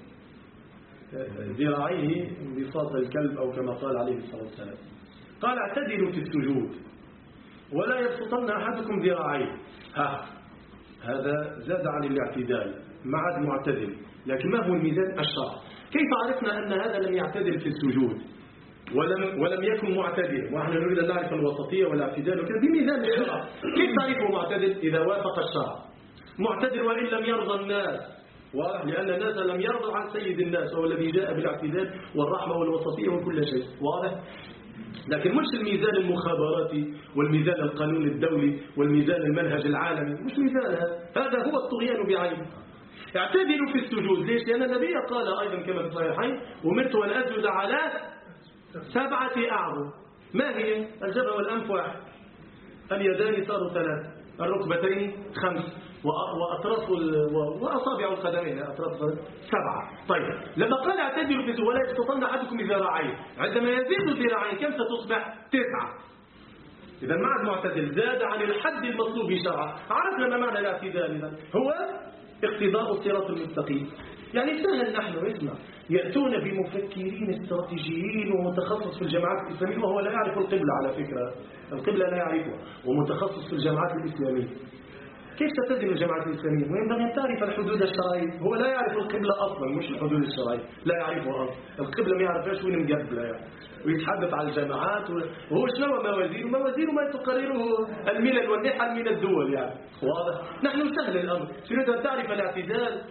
ذراعيه بساط الكلب، أو كما قال عليه الصلاة والسلام. قال اعتدلوا في السجود ولا يبسطن أحدكم ذراعيه. ها هذا زاد عن الاعتدال مع المعتدل. لكن ما هو الميزان الشرع؟ كيف عرفنا أن هذا لم يعتدل في السجود ولم, ولم يكن معتدل، ونحن نريد أن نعرف الوسطية والاعتدال وكذا بميزان الشرع؟ كيف تعرفه معتدل؟ إذا وافق الشرع. معتدل وإن لم يرضى الناس، لأن الناس لم يرضوا عن سيد الناس وهو الذي جاء بالاعتدال والرحمة والوسطية وكل شيء، واضح؟ لكن مش الميزان المخابراتي والميزان القانون الدولي والميزان المنهج العالمي، مش ميزان هذا. هذا هو الطغيان بعينه. اعتدلوا في السجود. ليش؟ لأن النبي قال أيضا كما في الصحيحين: أمرت أن أسجد على سبعة أعظم. ما هي؟ الجبهة والأنف واحد، اليدان صاروا ثلاث، الركبتين خمس، وأطراف وأصابع القدمين أطراف سبعة. طيب لما قال اعتدلوا في السجود ولا يبسطن أحدكم ذراعيه، عندما يزيد الذراعين كم ستصبح؟ تسعة. إذا مع المعتدل زاد عن الحد المطلوب شرعا. عرفنا ما معنى الاعتدال؟ إذا هو اقتضاء الصراط المستقيم. يعني سهل نحن اسمع يأتون بمفكرين استراتيجيين ومتخصص في الجماعات الإسلامية وهو لا يعرف القبلة، على فكرة القبلة لا يعرفها، ومتخصص في الجماعات الإسلامية. كيف تلتزم الجماعات الإسلامية؟ وينبغي أن تعرف الحدود الشرعية. هو لا يعرف القبلة أصلا، مش الحدود الشرعية، لا يعرفها أصلا. القبلة ما يعرفهاش وين مقبلة يعني. ويتحدث عن الجماعات وهو شنو موازين موازين ما تقرره الملل والنحل من الدول يعني، واضح؟ نحن سهل الأمر. تريد أن تعرف الاعتدال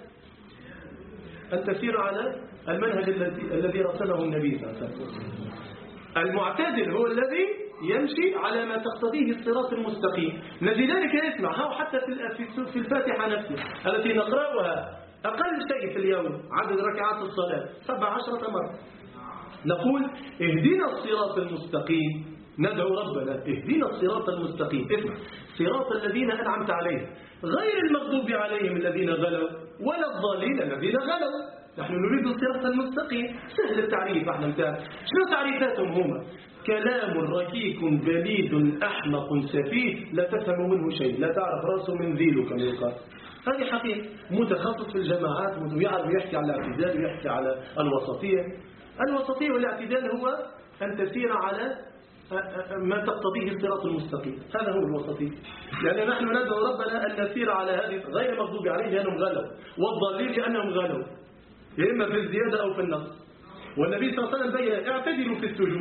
أن تسير على المنهج الذي الذي رسمه النبي صلى الله عليه وسلم. المعتدل هو الذي يمشي على ما تقتضيه الصراط المستقيم. لذلك يسمع هو حتى في الفاتحة نفسها التي نقرأها أقل شيء في اليوم عدد ركعات الصلاة سبع عشرة مرة، نقول اهدنا الصراط المستقيم، ندعو ربنا اهدنا الصراط المستقيم. اسمع: صراط الذين أنعمت عليهم غير المغضوب عليهم الذين غلوا ولا الضالين الذين غلوا. نحن نريد الصراط المستقيم. سهل التعريف. احنا مثال شنو تعريفاتهم هما؟ كلام ركيك بليد أحمق سفيه لا تفهم منه شيء، لا تعرف راسه من ذيله كما يقال. هذه حقيقة. متخصص في الجماعات ويعرف يحكي على الاعتدال ويحكي على الوسطية. الوسطية والاعتدال هو أن تسير على ما تقتضيه الصراط المستقيم. هذا هو الوسطية. لأن نحن ندعو ربنا أن نسير على هذه غير المغضوب عليهم لأنهم غلوا، والضالين لأنهم غلوا، إما في الزيادة أو في النقص. والنبي صلى الله عليه وسلم بين: اعتدلوا في السجود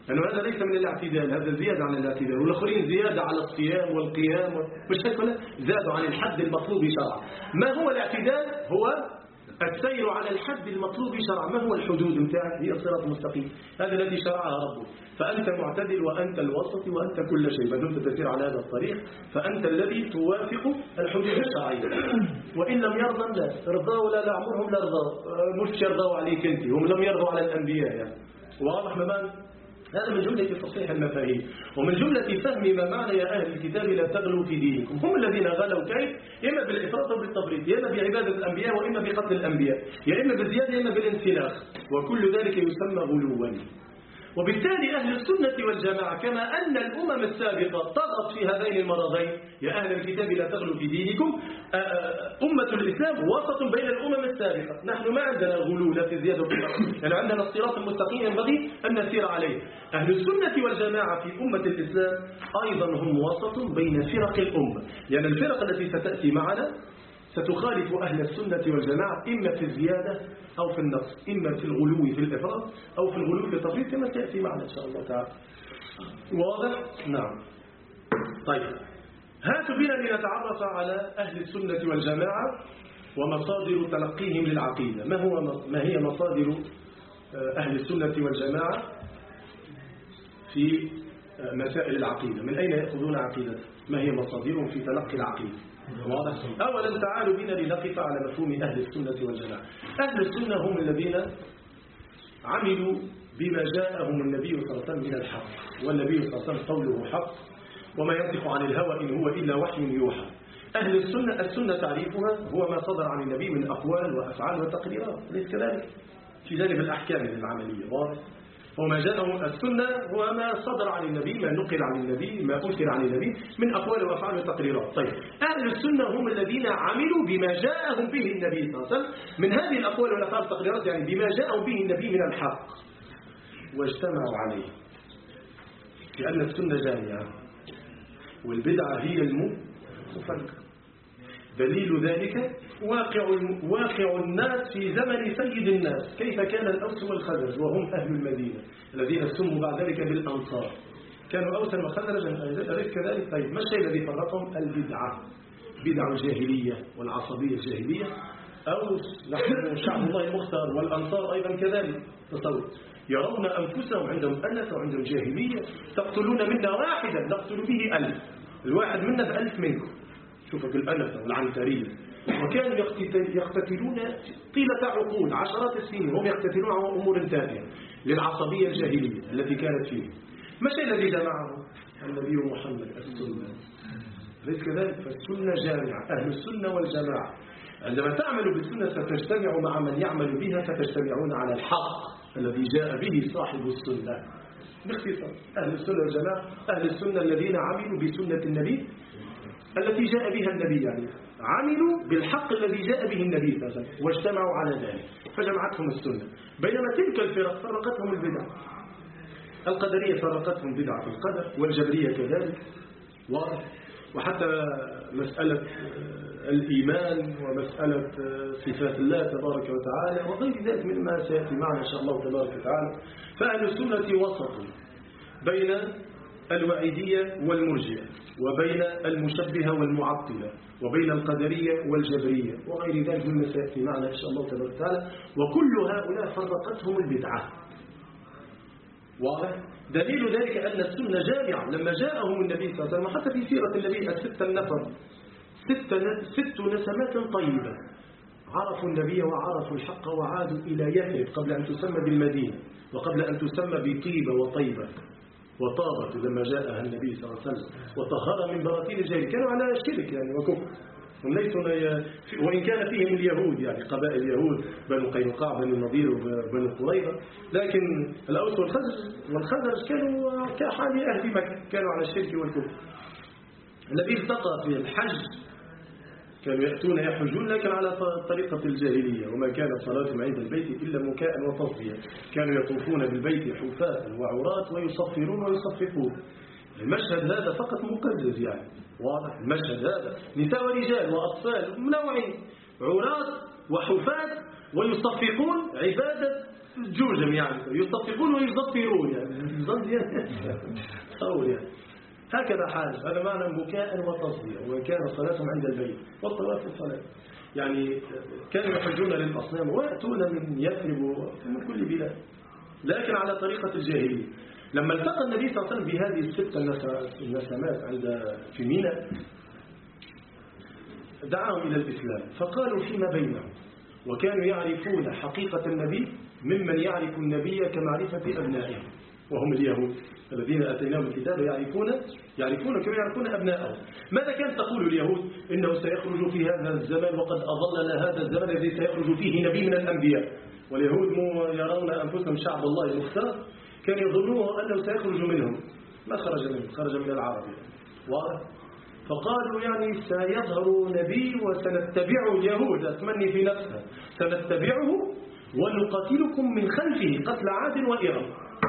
لأنه يعني هذا ليس من الاعتدال، هذا زيادة عن الاعتدال، والآخرين زيادة على الصيام والقيام مش هيك ولا زادوا عن الحد المطلوب شرعا. ما هو الاعتدال؟ هو السير على الحد المطلوب شرعا. ما هو الحدود متاعك؟ هي الصراط المستقيم، هذا الذي شرعها ربك. فأنت معتدل وأنت الوسط وأنت كل شيء، ما دمت تسير على هذا الطريق فأنت الذي توافق الحدود الشرعية. وإن لم يرضى لا رضاه ولا لعمرهم لا رضاه، مش يرضوا عليك أنت، هم لم يرضوا على الأنبياء يعني. واضح مبان؟ هذا من جملة تصحيح المفاهيم ومن جملة فهم ما معنى يا أهل الكتاب لا تغلوا في دينكم. هم الذين غلوا كيف؟ إما بالإفراط أو بالتفريط، يا إما بعبادة الأنبياء وإما بقتل الأنبياء، يا إما بالزيادة يا إما بالانسلاخ، وكل ذلك يسمى غلوا. وبالتالي أهل السنة والجماعة كما أن الأمم السابقة طغت في هذين المرضين، يا أهل الكتاب لا تغلوا في دينكم، أمة الإسلام وسط بين الأمم السابقة. نحن ما عندنا غلو لا في زيادة ولا في يعني عندنا الصراط المستقيم ينبغي أن نسير عليه. أهل السنة والجماعة في أمة الإسلام أيضا هم وسط بين فرق الأمة، يعني الفرق التي ستأتي معنا ستخالف أهل السنة والجماعة إما في الزيادة أو في النقص، إما في الغلو في الإفراط أو في الغلو في التفريط كما سيأتي معنا إن شاء الله تعالى. واضح؟ نعم. طيب هاتوا بنا لنتعرف على أهل السنة والجماعة ومصادر تلقيهم للعقيدة. ما هو ما هي مصادر أهل السنة والجماعة في مسائل العقيدة؟ من أين يأخذون عقيدة؟ ما هي مصادرهم في تلقي العقيدة؟ واضح؟ أولا تعالوا بنا لنقف على مفهوم أهل السنة والجماعة. أهل السنة هم الذين عملوا بما جاءهم النبي صلى الله عليه وسلم من الحق، والنبي صلى الله عليه وسلم قوله حق وما ينطق عن الهوى إن هو إلا وحي يوحى. أهل السنة السنة تعريفها هو ما صدر عن النبي من أقوال وأفعال وتقريرات، ليس كذلك في جانب الأحكام العملية. واضح؟ وما جاءه السنة هو ما صدر عن النبي، ما نقل عن النبي، ما أنكر عن النبي من أقوال وأفعال وتقريرات. طيب أهل السنة هم الذين عملوا بما جاءهم به النبي صلى الله عليه وسلم من هذه الأقوال والأفعال والتقريرات، يعني بما جاءهم به النبي من الحق، واجتمعوا عليه، لأن السنة جامعة والبدعة هي المفرقة. دليل ذلك واقع واقع الناس في زمن سيد الناس، كيف كان الأوس والخزرج وهم أهل المدينة الذين سموا بعد ذلك بالأنصار، كانوا أوسا وخزرجا أليس كذلك؟ طيب ما الشيء الذي فرقهم؟ البدعة، بدع الجاهلية والعصبية الجاهلية. أوس نحن شعب الله المختار والأنصار أيضا كذلك. تصور يرون أنفسهم عندهم ألف وعندهم جاهلية، تقتلون منا واحدا نقتل به ألف، الواحد منا بألف منكم. شوفوا الألف والعنترية، وكانوا يقتتلون طيلة عقود عشرات السنين، هم يقتتلون على أمور تافهة للعصبية الجاهلية التي كانت فيه. ما الشيء الذي جمعهم؟ النبي محمد، السنة، ليس كذلك؟ فالسنة جامعة. أهل السنة والجماعة عندما تعملوا بالسنة ستجتمعوا مع من يعمل بها، فتجتمعون على الحق الذي جاء به صاحب السنة. باختصار أهل السنة والجماعة أهل السنة الذين عملوا بسنة النبي التي جاء بها النبي، يعني عملوا بالحق الذي جاء به النبي صلى الله عليه وسلم واجتمعوا على ذلك فجمعتهم السنة. بينما تلك الفرق فرقتهم البدع، القدرية فرقتهم بدعة في القدر، والجبرية كذلك. واضح؟ وحتى مسألة الإيمان ومسألة صفات الله تبارك وتعالى وغير ذلك مما سيأتي معنا إن شاء الله تبارك وتعالى. فأهل السنة وسط بين الوعيدية والمرجئة، وبين المشبهة والمعطلة، وبين القدرية والجبرية وغير ذلك مما سيأتي معنا إن شاء الله تبارك وتعالى. وكل هؤلاء فرقتهم البدعة. واضح؟ دليل ذلك أن السنة جامعة. لما جاءهم النبي صلى الله عليه وسلم حتى في سيرة النبي الستة النفر ست, ست نسمات طيبة، عرفوا النبي وعرفوا الحق وعادوا إلى يثرب قبل أن تسمى بالمدينة وقبل أن تسمى بطيبة وطيبة وطابت لما جاءها النبي صلى الله عليه وسلم، وطهر من براثين الجاهلية. كانوا على شرك يعني وكفر، هم ليسوا وإن كان فيهم اليهود يعني قبائل اليهود بنو قينقاع بنو النضير وبنو قريظة، لكن الأوس والخزرج والخزرج كانوا كحال أهل مكة، كانوا على الشرك والكفر. الذي التقى في الحج كانوا يأتون يحجون لكن على طريقة الجاهلية، وما كانت صلاتهم عند البيت إلا مكاء وتصفية، كانوا يطوفون بالبيت حفاة وعراة ويصفرون ويصفقون. المشهد هذا فقط مقزز يعني. واضح؟ المشهد هذا نساء ورجال وأطفال منوعين، عراة وحفاة ويصفقون، عبادة جوجم يعني يصفقون ويصفرون يعني تصور يعني هكذا حال. هذا معنى بكاء وتصدير. ومن كان صلاتهم عند البيت والطواف في الصلاة يعني كانوا يحجون للأصنام ويأتون من يثرب ومن كل بلاد لكن على طريقة الجاهلية. لما التقى النبي صلى الله عليه وسلم بهذه الست النسمات عند في ميناء دعاهم إلى الإسلام فقالوا فيما بينهم وكانوا يعرفون حقيقة النبي ممن يعرف النبي كمعرفة أبنائهم وهم اليهود الذين أتيناهم الكتاب يعرفون يعرفون كما يعرفون أبنائهم. ماذا كانت تقول اليهود؟ إنه سيخرج في هذا الزمان وقد أظلنا هذا الزمان الذي سيخرج فيه نبي من الأنبياء. واليهود يرون أنفسهم شعب الله المختار كان يظنون أنه سيخرج منهم ما خرج منهم خرج من العرب واضح. فقالوا يعني سيظهر نبي وسنتبعه اليهود أتمني في نفسها سنتبعه ونقاتلكم من خلفه قتل عاد وإرم.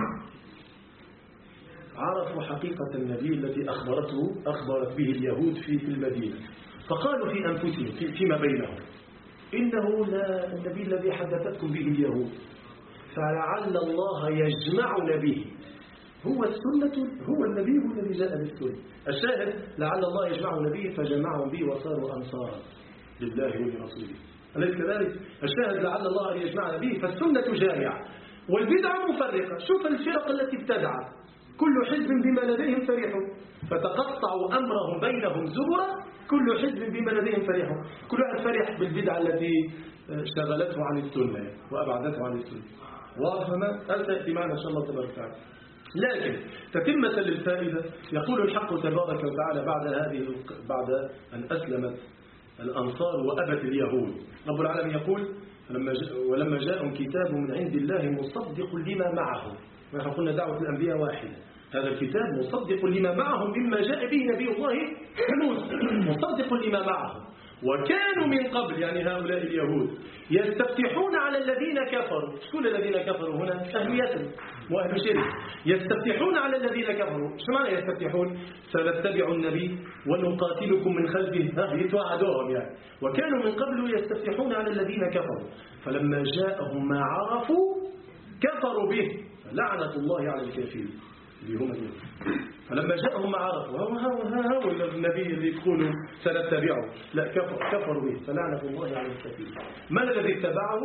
عرفوا حقيقة النبي التي أخبرته أخبرت به اليهود في المدينة فقالوا في أنفسهم في فيما بينهم إنه لا النبي الذي حدثتكم به اليهود فلعل الله يجمعنا به هو السنة هو النبي الذي جاء بالسنة. الشاهد لعل الله يجمعنا به فجمعهم به وصاروا أنصارا لله ولرسوله أليس كذلك؟ الشاهد لعل الله أن يجمعنا به فالسنة جامعة والبدعة مفرقة. شوف الفرق التي ابتدعت كل حزب بما لديهم فرحون فتقطعوا أمرهم بينهم زبرا كل حزب بما لديهم فرحون. كل واحد فرح بالبدعة التي شغلته عن السنة وأبعدته عن السنة واضح ما هل تأتي معنا إن شاء الله تبارك وتعالى. لكن تتمة للفائدة يقول الحق تبارك وتعالى بعد هذه بعد أن أسلمت الأنصار وأبت اليهود رب العالمين يقول ولما جاءهم كتاب من عند الله مصدق لما معهم. ونحن قلنا دعوة الأنبياء واحدة. هذا الكتاب مصدق لما معهم مما جاء به نبي الله موسى مصدق لما معهم وكانوا من قبل يعني هؤلاء اليهود يستفتحون على الذين كفروا. كل الذين كفروا هنا أهل يثرب وأهل شرك يستفتحون على الذين كفروا. شو معنى يستفتحون؟ سنتبع النبي ونقاتلكم من خلفه يتوعدوهم يعني. وكانوا من قبل يستفتحون على الذين كفروا فلما جاءهم ما عرفوا كفروا به لعنة الله على الكافرين اللي هم اليهود. فلما جاءهم ما عرفوا ها هو النبي اللي يقولوا سنتبعه لا كفر كفروا به فلعنة الله على الكافرين. من الذي اتبعه؟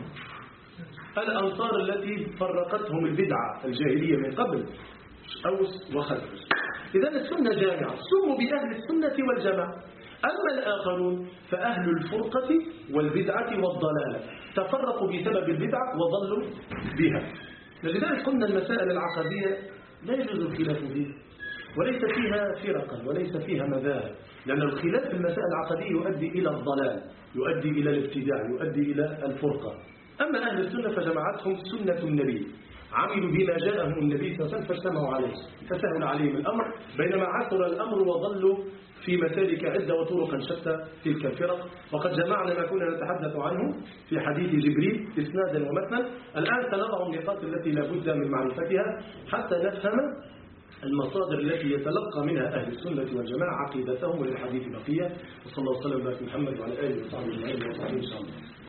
الأنصار التي فرقتهم البدعة الجاهلية من قبل أوس وخزرج. إذن السنة جامعة سموا بأهل السنة والجماعة. أما الآخرون فأهل الفرقة والبدعة والضلالة تفرقوا بسبب البدعة وضلوا بها. لذلك قلنا المسائل العقدية لا يجوز الخلاف فيها وليس فيها فرقا وليس فيها مذاهب لأن الخلاف في المسائل العقدية يؤدي إلى الضلال يؤدي إلى الابتداع يؤدي إلى الفرقة. أما أهل السنة فجماعتهم سنة النبي عملوا بما جاءهم النبي صلى الله عليه وسلم فاجتمعوا عليه فسهل عليهم الأمر بينما عثر الأمر وظلوا في مسالك عدة وطرقا شتى تلك الفرق. وقد جمعنا ما كنا نتحدث عنه في حديث جبريل إسنادا ومتنا. الآن سنضع النقاط التي لا بد من معرفتها حتى نفهم المصادر التي يتلقى منها أهل السنة والجماعة عقيدتهم وللحديث بقية. وصلى الله وسلم على محمد وعلى آله وصحبه أجمعين وصحبه إن شاء الله.